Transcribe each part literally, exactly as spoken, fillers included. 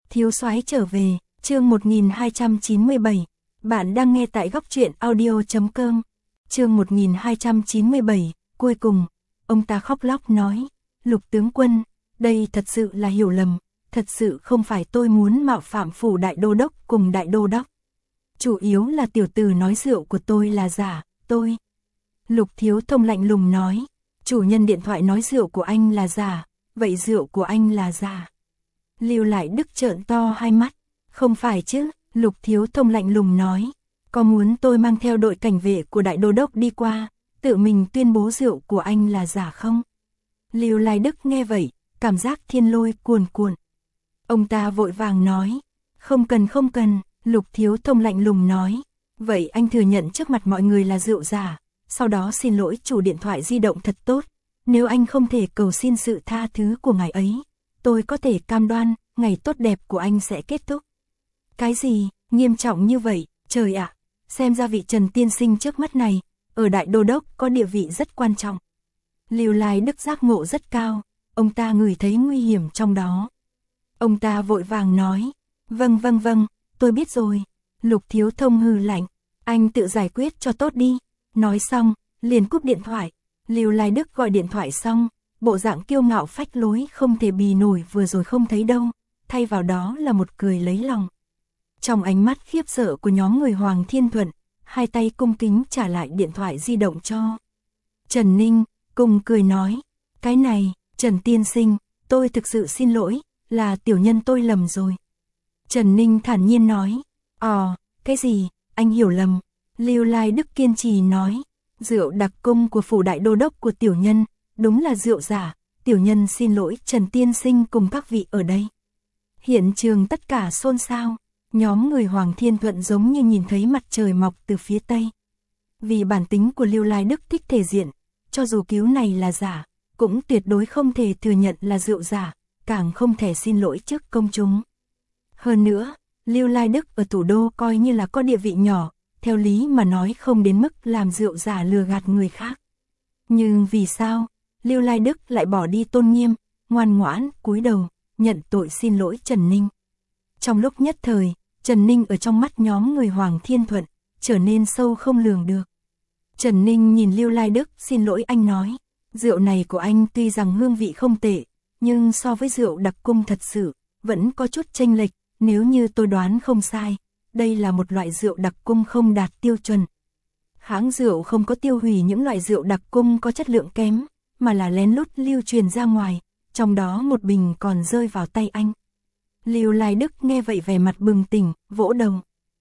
Thiếu soái trở về, chương một nghìn hai trăm chín mươi bảy. Bạn đang nghe tại góc truyện audio chấm com. Chương một nghìn hai trăm chín mươi bảy, cuối cùng, ông ta khóc lóc nói, Lục tướng quân, đây thật sự là hiểu lầm, thật sự không phải tôi muốn mạo phạm phủ đại đô đốc cùng đại đô đốc. Chủ yếu là tiểu tử nói rượu của tôi là giả, tôi. Lục Thiếu Thông lạnh lùng nói, chủ nhân điện thoại nói rượu của anh là giả, vậy rượu của anh là giả. Lưu Lại Đức trợn to hai mắt, không phải chứ, Lục Thiếu Thông lạnh lùng nói, có muốn tôi mang theo đội cảnh vệ của đại đô đốc đi qua, tự mình tuyên bố rượu của anh là giả không? Lưu Lại Đức nghe vậy, cảm giác thiên lôi cuồn cuộn. Ông ta vội vàng nói, không cần không cần, Lục Thiếu Thông lạnh lùng nói, vậy anh thừa nhận trước mặt mọi người là rượu giả, sau đó xin lỗi chủ điện thoại di động thật tốt, nếu anh không thể cầu xin sự tha thứ của ngài ấy, tôi có thể cam đoan, ngày tốt đẹp của anh sẽ kết thúc. Cái gì, nghiêm trọng như vậy, trời ạ, xem ra vị Trần tiên sinh trước mắt này, ở đại đô đốc có địa vị rất quan trọng. Lưu Lại Đức giác ngộ rất cao, ông ta ngửi thấy nguy hiểm trong đó. Ông ta vội vàng nói, vâng vâng vâng, tôi biết rồi. Lục Thiếu Thông hừ lạnh, anh tự giải quyết cho tốt đi. Nói xong, liền cúp điện thoại. Lưu Lại Đức gọi điện thoại xong, bộ dạng kiêu ngạo phách lối không thể bì nổi vừa rồi không thấy đâu, thay vào đó là một cười lấy lòng. Trong ánh mắt khiếp sợ của nhóm người Hoàng Thiên Thuận, hai tay cung kính trả lại điện thoại di động cho Trần Ninh, cùng cười nói, cái này, Trần tiên sinh, tôi thực sự xin lỗi, là tiểu nhân tôi lầm rồi. Trần Ninh thản nhiên nói, ồ, cái gì, anh hiểu lầm. Lưu Lại Đức kiên trì nói, rượu đặc cung của phủ đại đô đốc của tiểu nhân, đúng là rượu giả, tiểu nhân xin lỗi Trần tiên sinh cùng các vị ở đây. Hiện trường tất cả xôn xao, nhóm người Hoàng Thiên Thuận giống như nhìn thấy mặt trời mọc từ phía tây. Vì bản tính của Lưu Lại Đức thích thể diện, cho dù cứu này là giả, cũng tuyệt đối không thể thừa nhận là rượu giả, càng không thể xin lỗi trước công chúng. Hơn nữa, Lưu Lại Đức ở thủ đô coi như là có địa vị nhỏ, theo lý mà nói không đến mức làm rượu giả lừa gạt người khác. Nhưng vì sao, Lưu Lại Đức lại bỏ đi tôn nghiêm, ngoan ngoãn, cúi đầu, nhận tội xin lỗi Trần Ninh. Trong lúc nhất thời, Trần Ninh ở trong mắt nhóm người Hoàng Thiên Thuận, trở nên sâu không lường được. Trần Ninh nhìn Lưu Lại Đức xin lỗi anh nói, rượu này của anh tuy rằng hương vị không tệ, nhưng so với rượu đặc cung thật sự, vẫn có chút chênh lệch, nếu như tôi đoán không sai. Đây là một loại rượu đặc cung không đạt tiêu chuẩn. Hãng rượu không có tiêu hủy những loại rượu đặc cung có chất lượng kém, mà là lén lút lưu truyền ra ngoài, trong đó một bình còn rơi vào tay anh. Lưu Lại Đức nghe vậy vẻ mặt bừng tỉnh, vỗ đầu.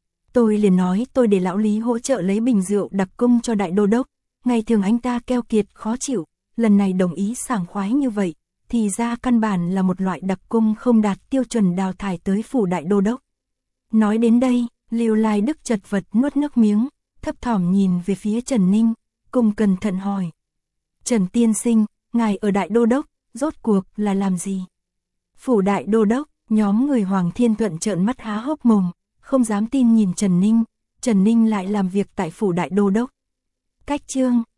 Tôi liền nói tôi để lão Lý hỗ trợ lấy bình rượu đặc cung cho đại đô đốc, ngày thường anh ta keo kiệt khó chịu, lần này đồng ý sảng khoái như vậy, thì ra căn bản là một loại đặc cung không đạt tiêu chuẩn đào thải tới phủ đại đô đốc. Nói đến đây, Lưu Lại Đức chật vật nuốt nước miếng, thấp thỏm nhìn về phía Trần Ninh, cùng cẩn thận hỏi. Trần tiên sinh, ngài ở đại đô đốc, rốt cuộc là làm gì? Phủ đại đô đốc, nhóm người Hoàng Thiên Thuận trợn mắt há hốc mồm, không dám tin nhìn Trần Ninh, Trần Ninh lại làm việc tại phủ đại đô đốc. Cách chương,